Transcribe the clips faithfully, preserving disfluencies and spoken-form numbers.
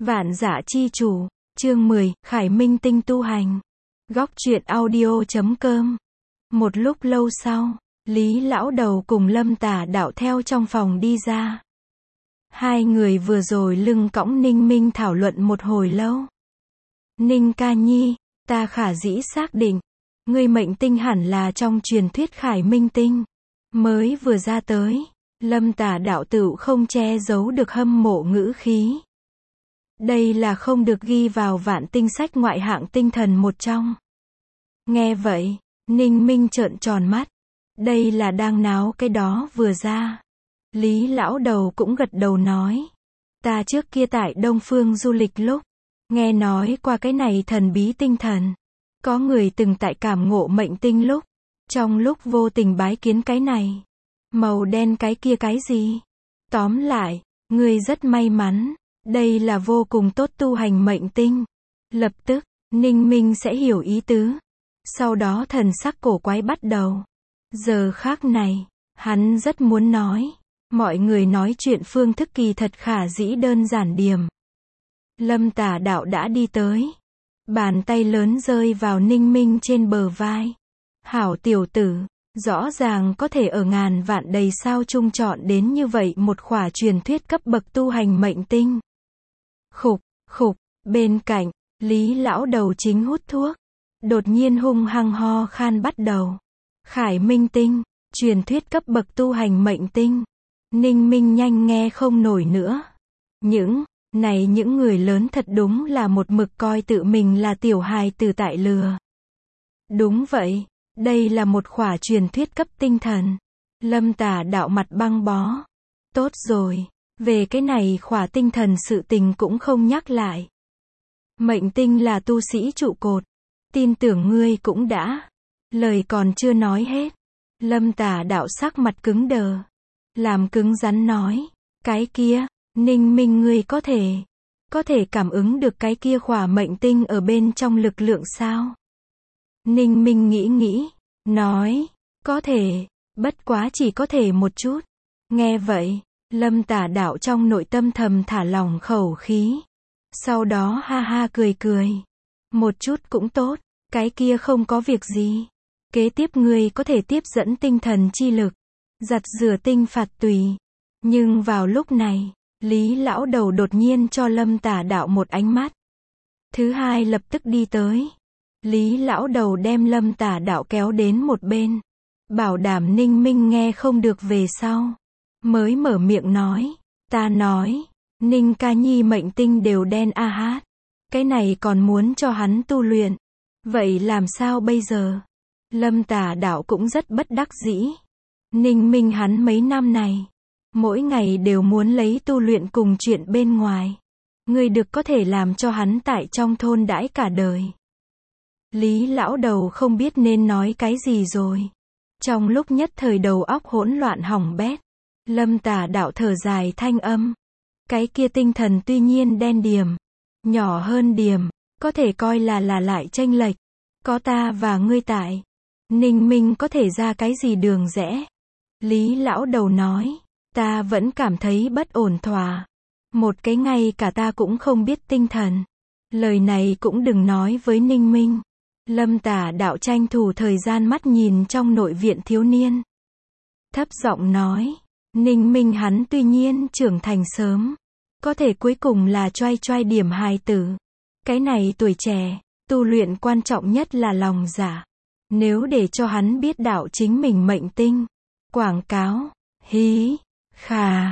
Vạn Dã Chi Chủ, chương mười, Khải Minh Tinh tu hành. Góc truyện audio chấm com. Một lúc lâu sau, Lý Lão Đầu cùng Lâm Tả Đạo theo trong phòng đi ra. Hai người vừa rồi lưng cõng Ninh Minh thảo luận một hồi lâu. Ninh ca nhi, ta khả dĩ xác định, ngươi mệnh tinh hẳn là trong truyền thuyết Khải Minh Tinh. Mới vừa ra tới, Lâm Tả Đạo tựu không che giấu được hâm mộ ngữ khí. Đây là không được ghi vào vạn tinh sách ngoại hạng tinh thần một trong. Nghe vậy, Ninh Minh trợn tròn mắt. Đây là đang náo cái đó vừa ra. Lý Lão Đầu cũng gật đầu nói. Ta trước kia tại Đông Phương du lịch lúc, nghe nói qua cái này thần bí tinh thần. Có người từng tại cảm ngộ mệnh tinh lúc, trong lúc vô tình bái kiến cái này. Màu đen cái kia cái gì? Tóm lại, ngươi rất may mắn. Đây là vô cùng tốt tu hành mệnh tinh. Lập tức, Ninh Minh sẽ hiểu ý tứ. Sau đó thần sắc cổ quái bắt đầu. Giờ khác này, hắn rất muốn nói. Mọi người nói chuyện phương thức kỳ thật khả dĩ đơn giản điềm. Lâm Tả Đạo đã đi tới. Bàn tay lớn rơi vào Ninh Minh trên bờ vai. Hảo tiểu tử, rõ ràng có thể ở ngàn vạn đầy sao chung chọn đến như vậy một khỏa truyền thuyết cấp bậc tu hành mệnh tinh. Khục, khục, bên cạnh, Lý Lão Đầu chính hút thuốc. Đột nhiên hung hăng ho khan bắt đầu. Khải Minh Tinh, truyền thuyết cấp bậc tu hành mệnh tinh. Ninh Minh nhanh nghe không nổi nữa. Những, này những người lớn thật đúng là một mực coi tự mình là tiểu hài tử tại lừa. Đúng vậy, đây là một khỏa truyền thuyết cấp tinh thần. Lâm Tả Đạo mặt băng bó. Tốt rồi. Về cái này khỏa tinh thần sự tình cũng không nhắc lại. Mệnh tinh là tu sĩ trụ cột. Tin tưởng ngươi cũng đã. Lời còn chưa nói hết. Lâm Tả Đạo sắc mặt cứng đờ. Làm cứng rắn nói. Cái kia, Ninh Minh ngươi có thể. Có thể cảm ứng được cái kia khỏa mệnh tinh ở bên trong lực lượng sao? Ninh Minh nghĩ nghĩ. Nói. Có thể. Bất quá chỉ có thể một chút. Nghe vậy. Lâm Tả Đạo trong nội tâm thầm thả lỏng khẩu khí. Sau đó ha ha cười cười. Một chút cũng tốt, cái kia không có việc gì. Kế tiếp ngươi có thể tiếp dẫn tinh thần chi lực, giặt rửa tinh phạt tùy. Nhưng vào lúc này, Lý Lão Đầu đột nhiên cho Lâm Tả Đạo một ánh mắt. Thứ hai lập tức đi tới. Lý Lão Đầu đem Lâm Tả Đạo kéo đến một bên. Bảo đảm Ninh Minh nghe không được về sau. Mới mở miệng nói, ta nói, Ninh ca nhi mệnh tinh đều đen a hát. Cái này còn muốn cho hắn tu luyện. Vậy làm sao bây giờ? Lâm Tả Đạo cũng rất bất đắc dĩ. Ninh Minh hắn mấy năm này, mỗi ngày đều muốn lấy tu luyện cùng chuyện bên ngoài. Người được có thể làm cho hắn tại trong thôn đãi cả đời. Lý Lão Đầu không biết nên nói cái gì rồi. Trong lúc nhất thời đầu óc hỗn loạn hỏng bét. Lâm Tả Đạo thở dài thanh âm. Cái kia tinh thần tuy nhiên đen điềm, nhỏ hơn điềm, có thể coi là là lại chênh lệch. Có ta và ngươi tại. Ninh Minh có thể ra cái gì đường rẽ? Lý Lão Đầu nói. Ta vẫn cảm thấy bất ổn thỏa. Một cái ngay cả ta cũng không biết tinh thần. Lời này cũng đừng nói với Ninh Minh. Lâm Tả Đạo tranh thủ thời gian mắt nhìn trong nội viện thiếu niên. Thấp giọng nói. Ninh Minh hắn tuy nhiên trưởng thành sớm, có thể cuối cùng là choai choai điểm hài tử. Cái này tuổi trẻ, tu luyện quan trọng nhất là lòng dạ. Nếu để cho hắn biết đạo chính mình mệnh tinh, quảng cáo, hí, khà,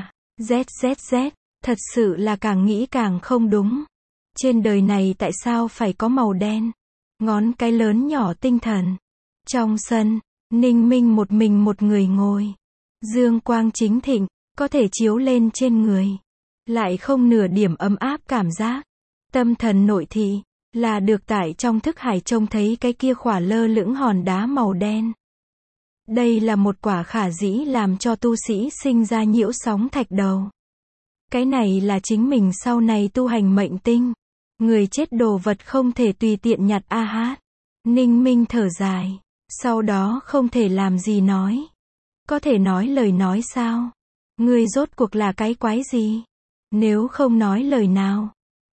zzz, thật sự là càng nghĩ càng không đúng. Trên đời này tại sao phải có màu đen? Ngón cái lớn nhỏ tinh thần. Trong sân, Ninh Minh một mình một người ngồi. Dương quang chính thịnh, có thể chiếu lên trên người. Lại không nửa điểm ấm áp cảm giác. Tâm thần nội thị, là được tại trong thức hải trông thấy cái kia khỏa lơ lửng hòn đá màu đen. Đây là một quả khả dĩ làm cho tu sĩ sinh ra nhiễu sóng thạch đầu. Cái này là chính mình sau này tu hành mệnh tinh. Người chết đồ vật không thể tùy tiện nhặt a hát. Ninh Minh thở dài. Sau đó không thể làm gì nói. Có thể nói lời nói sao? Ngươi rốt cuộc là cái quái gì? Nếu không nói lời nào,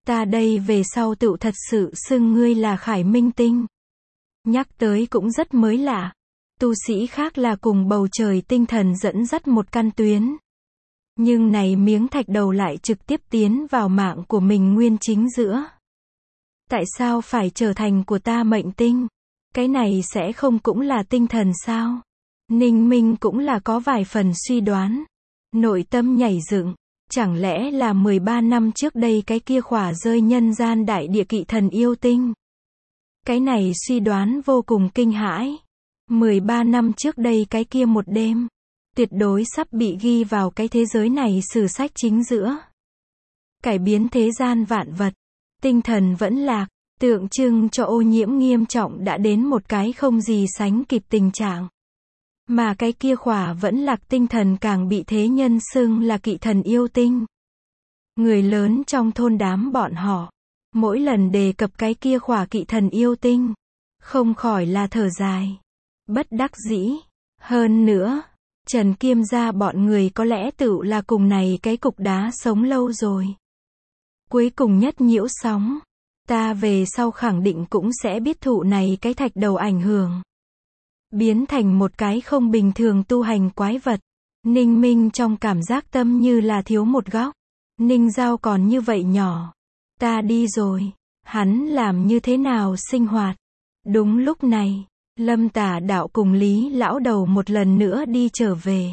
Ta đây về sau tựu thật sự xưng ngươi là Khải Minh Tinh. Nhắc tới cũng rất mới lạ. Tu sĩ khác là cùng bầu trời tinh thần dẫn dắt một căn tuyến. Nhưng này miếng thạch đầu lại trực tiếp tiến vào mạng của mình nguyên chính giữa. Tại sao phải trở thành của ta mệnh tinh? Cái này sẽ không cũng là tinh thần sao? Ninh Minh cũng là có vài phần suy đoán. Nội tâm nhảy dựng. Chẳng lẽ là mười ba năm trước đây cái kia khỏa rơi nhân gian đại địa kỵ thần yêu tinh? Cái này suy đoán vô cùng kinh hãi. mười ba năm trước đây cái kia một đêm. Tuyệt đối sắp bị ghi vào cái thế giới này sử sách chính giữa. Cải biến thế gian vạn vật. Tinh thần vẫn lạc. Tượng trưng cho ô nhiễm nghiêm trọng đã đến một cái không gì sánh kịp tình trạng. Mà cái kia khỏa vẫn lạc tinh thần càng bị thế nhân xưng là kỵ thần yêu tinh. Người lớn trong thôn đám bọn họ, mỗi lần đề cập cái kia khỏa kỵ thần yêu tinh, không khỏi là thở dài. Bất đắc dĩ. Hơn nữa, Trần Kiêm gia bọn người có lẽ tự là cùng này cái cục đá sống lâu rồi. Cuối cùng nhất nhiễu sóng. Ta về sau khẳng định cũng sẽ biết thụ này cái thạch đầu ảnh hưởng. Biến thành một cái không bình thường tu hành quái vật. Ninh Minh trong cảm giác tâm như là thiếu một góc. Ninh Giao còn như vậy nhỏ. Ta đi rồi. Hắn làm như thế nào sinh hoạt? Đúng lúc này, Lâm Tả Đạo cùng Lý Lão Đầu một lần nữa đi trở về.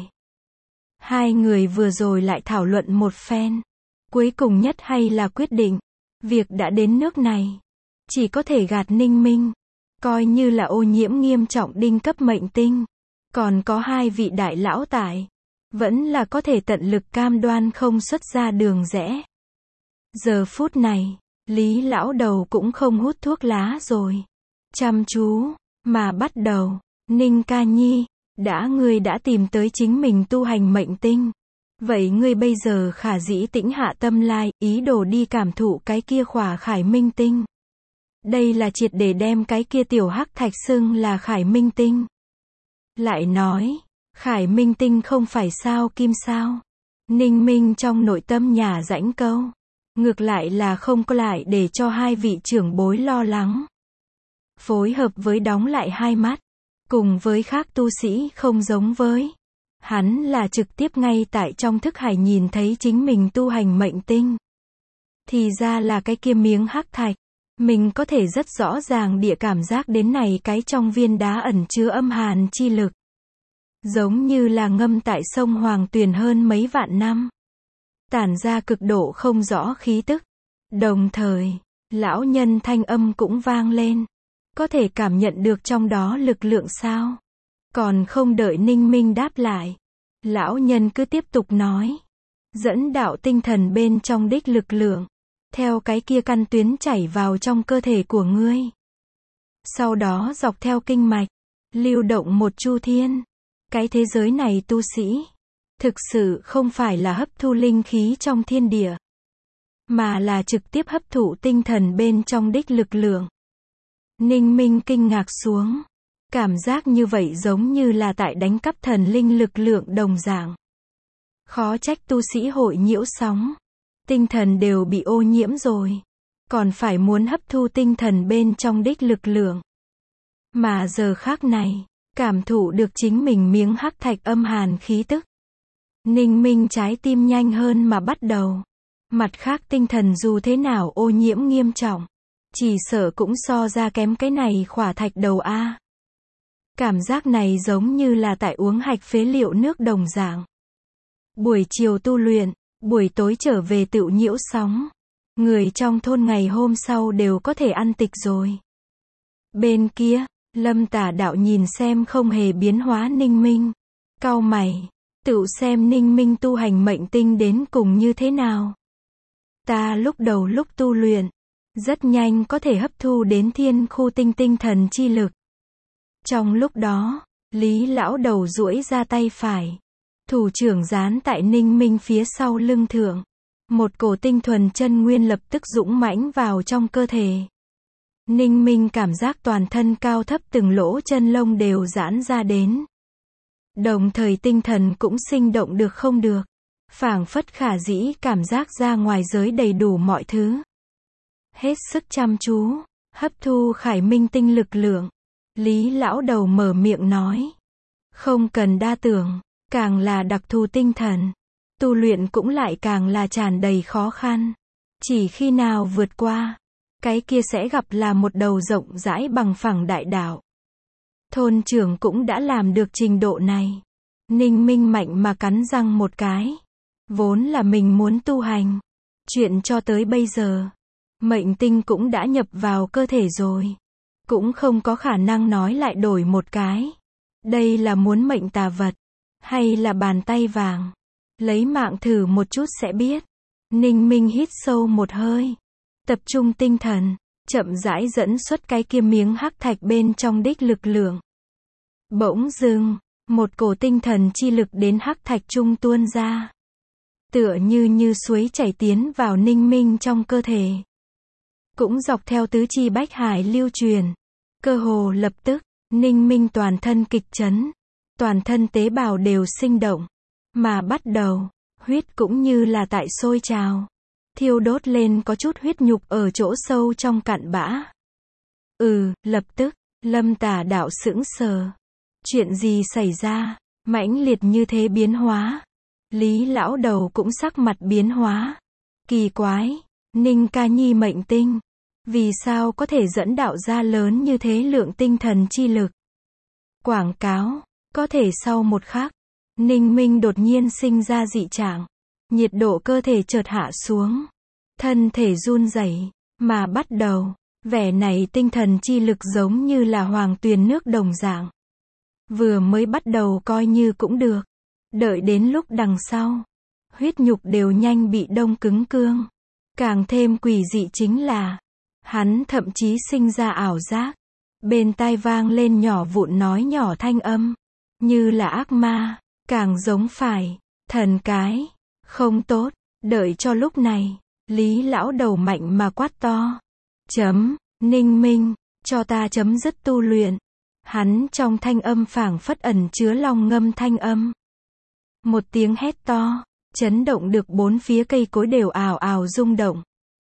Hai người vừa rồi lại thảo luận một phen. Cuối cùng nhất hay là quyết định. Việc đã đến nước này. Chỉ có thể gạt Ninh Minh. Coi như là ô nhiễm nghiêm trọng đinh cấp mệnh tinh. Còn có hai vị đại lão tại. Vẫn là có thể tận lực cam đoan không xuất ra đường rẽ. Giờ phút này, Lý Lão Đầu cũng không hút thuốc lá rồi. Chăm chú, mà bắt đầu. Ninh ca nhi, đã ngươi đã tìm tới chính mình tu hành mệnh tinh. Vậy ngươi bây giờ khả dĩ tĩnh hạ tâm lai, ý đồ đi cảm thụ cái kia khỏa Khải Minh Tinh. Đây là triệt để đem cái kia tiểu hắc thạch xưng là Khải Minh Tinh. Lại nói, Khải Minh Tinh không phải sao kim sao. Ninh Minh trong nội tâm nhà rãnh câu. Ngược lại là không có lại để cho hai vị trưởng bối lo lắng. Phối hợp với đóng lại hai mắt. Cùng với khác tu sĩ không giống với. Hắn là trực tiếp ngay tại trong thức hải nhìn thấy chính mình tu hành mệnh tinh. Thì ra là cái kia miếng hắc thạch. Mình có thể rất rõ ràng địa cảm giác đến này cái trong viên đá ẩn chứa âm hàn chi lực. Giống như là ngâm tại sông Hoàng Tuyền hơn mấy vạn năm. Tản ra cực độ không rõ khí tức. Đồng thời, lão nhân thanh âm cũng vang lên. Có thể cảm nhận được trong đó lực lượng sao? Còn không đợi Ninh Minh đáp lại. Lão nhân cứ tiếp tục nói. Dẫn đạo tinh thần bên trong đích lực lượng. Theo cái kia căn tuyến chảy vào trong cơ thể của ngươi. Sau đó dọc theo kinh mạch. Lưu động một chu thiên. Cái thế giới này tu sĩ. Thực sự không phải là hấp thu linh khí trong thiên địa. Mà là trực tiếp hấp thụ tinh thần bên trong đích lực lượng. Ninh Minh kinh ngạc xuống. Cảm giác như vậy giống như là tại đánh cắp thần linh lực lượng đồng dạng. Khó trách tu sĩ hội nhiễu sóng. Tinh thần đều bị ô nhiễm rồi. Còn phải muốn hấp thu tinh thần bên trong đích lực lượng. Mà giờ khác này, cảm thụ được chính mình miếng hắc thạch âm hàn khí tức. Ninh Minh trái tim nhanh hơn mà bắt đầu. Mặt khác tinh thần dù thế nào ô nhiễm nghiêm trọng. Chỉ sợ cũng so ra kém cái này khỏa thạch đầu A. Cảm giác này giống như là tại uống hạch phế liệu nước đồng dạng. Buổi chiều tu luyện, buổi tối trở về tựu nhiễu sóng. Người trong thôn ngày hôm sau đều có thể ăn tịch rồi. Bên kia, Lâm Tả Đạo nhìn xem không hề biến hóa Ninh Minh. Cau mày, tựu xem Ninh Minh tu hành mệnh tinh đến cùng như thế nào. Ta lúc đầu lúc tu luyện, rất nhanh có thể hấp thu đến thiên khu tinh tinh thần chi lực. Trong lúc đó, Lý Lão Đầu duỗi ra tay phải. Thủ trưởng dán tại Ninh Minh phía sau lưng thượng. Một cổ tinh thuần chân nguyên lập tức dũng mãnh vào trong cơ thể. Ninh Minh cảm giác toàn thân cao thấp từng lỗ chân lông đều giãn ra đến. Đồng thời tinh thần cũng sinh động được không được. Phảng phất khả dĩ cảm giác ra ngoài giới đầy đủ mọi thứ. Hết sức chăm chú, hấp thu khải minh tinh lực lượng. Lý lão đầu mở miệng nói. Không cần đa tưởng, càng là đặc thù tinh thần, tu luyện cũng lại càng là tràn đầy khó khăn. Chỉ khi nào vượt qua, cái kia sẽ gặp là một đầu rộng rãi bằng phẳng đại đạo. Thôn trưởng cũng đã làm được trình độ này. Ninh Minh mạnh mà cắn răng một cái. Vốn là mình muốn tu hành. Chuyện cho tới bây giờ, mệnh tinh cũng đã nhập vào cơ thể rồi. Cũng không có khả năng nói lại đổi một cái. Đây là muốn mệnh tà vật, hay là bàn tay vàng? Lấy mạng thử một chút sẽ biết. Ninh Minh hít sâu một hơi. Tập trung tinh thần, chậm rãi dẫn xuất cái kia miếng hắc thạch bên trong đích lực lượng. Bỗng dưng, một cổ tinh thần chi lực đến hắc thạch trung tuôn ra. Tựa như như suối chảy tiến vào Ninh Minh trong cơ thể. Cũng dọc theo tứ chi bách hải lưu truyền. Cơ hồ lập tức, Ninh Minh toàn thân kịch chấn. Toàn thân tế bào đều sinh động. Mà bắt đầu, huyết cũng như là tại sôi trào. Thiêu đốt lên có chút huyết nhục ở chỗ sâu trong cặn bã. Ừ, lập tức, Lâm Tả đạo sững sờ. Chuyện gì xảy ra? Mãnh liệt như thế biến hóa. Lý lão đầu cũng sắc mặt biến hóa. Kỳ quái, Ninh Ca Nhi mệnh tinh. Vì sao có thể dẫn đạo ra lớn như thế lượng tinh thần chi lực? Quảng cáo, có thể sau một khắc, Ninh Minh đột nhiên sinh ra dị trạng. Nhiệt độ cơ thể chợt hạ xuống. Thân thể run rẩy, mà bắt đầu, vẻ này tinh thần chi lực giống như là hoàng tuyền nước đồng dạng. Vừa mới bắt đầu coi như cũng được. Đợi đến lúc đằng sau, huyết nhục đều nhanh bị đông cứng cương. Càng thêm quỷ dị chính là, hắn thậm chí sinh ra ảo giác. Bên tai vang lên nhỏ vụn nói nhỏ thanh âm. Như là ác ma, càng giống phải, thần cái. Không tốt, đợi cho lúc này, Lý lão đầu mạnh mà quát to. Chấm, Ninh Minh, cho ta chấm dứt tu luyện. Hắn trong thanh âm phảng phất ẩn chứa long ngâm thanh âm. Một tiếng hét to, chấn động được bốn phía cây cối đều ào ào rung động.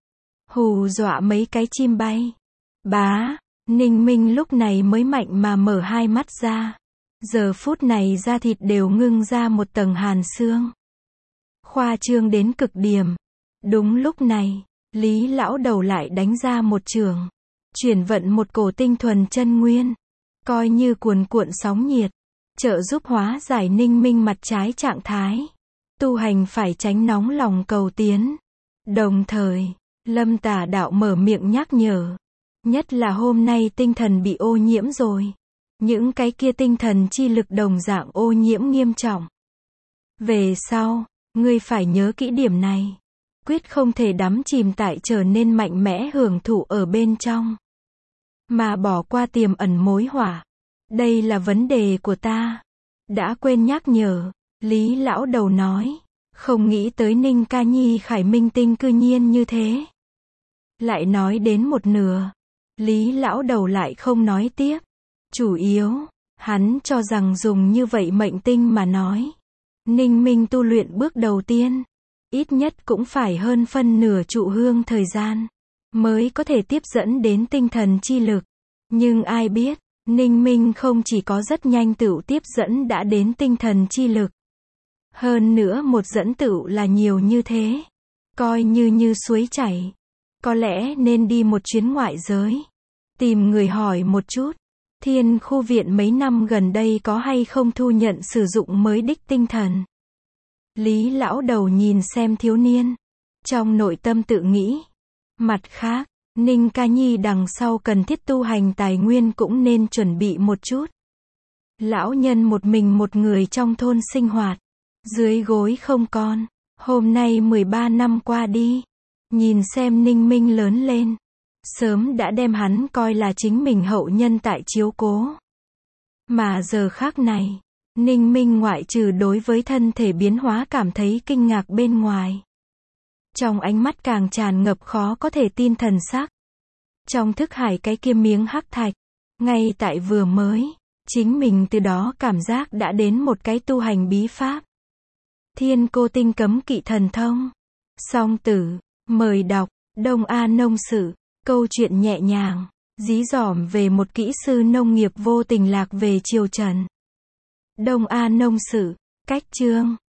Hù dọa mấy cái chim bay. Bá, Ninh Minh lúc này mới mạnh mà mở hai mắt ra. Giờ phút này da thịt đều ngưng ra một tầng hàn xương. Khoa trương đến cực điểm. Đúng lúc này, Lý lão đầu lại đánh ra một trường. Chuyển vận một cổ tinh thuần chân nguyên. Coi như cuồn cuộn sóng nhiệt. Trợ giúp hóa giải Ninh Minh mặt trái trạng thái. Tu hành phải tránh nóng lòng cầu tiến. Đồng thời, Lâm Tả đạo mở miệng nhắc nhở. Nhất là hôm nay tinh thần bị ô nhiễm rồi. Những cái kia tinh thần chi lực đồng dạng ô nhiễm nghiêm trọng. Về sau, ngươi phải nhớ kỹ điểm này. Quyết không thể đắm chìm tại trở nên mạnh mẽ hưởng thụ ở bên trong. Mà bỏ qua tiềm ẩn mối họa. Đây là vấn đề của ta. Đã quên nhắc nhở, Lý lão đầu nói. Không nghĩ tới Ninh Ca Nhi khải minh tinh cư nhiên như thế. Lại nói đến một nửa. Lý lão đầu lại không nói tiếp. Chủ yếu, hắn cho rằng dùng như vậy mệnh tinh mà nói. Ninh Minh tu luyện bước đầu tiên. Ít nhất cũng phải hơn phân nửa trụ hương thời gian. Mới có thể tiếp dẫn đến tinh thần chi lực. Nhưng ai biết, Ninh Minh không chỉ có rất nhanh tựu tiếp dẫn đã đến tinh thần chi lực. Hơn nữa một dẫn tựu là nhiều như thế. Coi như như suối chảy. Có lẽ nên đi một chuyến ngoại giới. Tìm người hỏi một chút. Thiên khu viện mấy năm gần đây có hay không thu nhận sử dụng mới đích tinh thần. Lý lão đầu nhìn xem thiếu niên. Trong nội tâm tự nghĩ. Mặt khác, Ninh Ca Nhi đằng sau cần thiết tu hành tài nguyên cũng nên chuẩn bị một chút. Lão nhân một mình một người trong thôn sinh hoạt. Dưới gối không con. Hôm nay mười ba năm qua đi. Nhìn xem Ninh Minh lớn lên. Sớm đã đem hắn coi là chính mình hậu nhân tại chiếu cố. Mà giờ khác này, Ninh Minh ngoại trừ đối với thân thể biến hóa cảm thấy kinh ngạc bên ngoài. Trong ánh mắt càng tràn ngập khó có thể tin thần sắc. Trong thức hải cái kia miếng hắc thạch, ngay tại vừa mới, chính mình từ đó cảm giác đã đến một cái tu hành bí pháp. Thiên cô tinh cấm kỵ thần thông. Song tử, mời đọc, Đông A nông sự, câu chuyện nhẹ nhàng, dí dỏm về một kỹ sư nông nghiệp vô tình lạc về triều Trần. Đông A nông sự, cách chương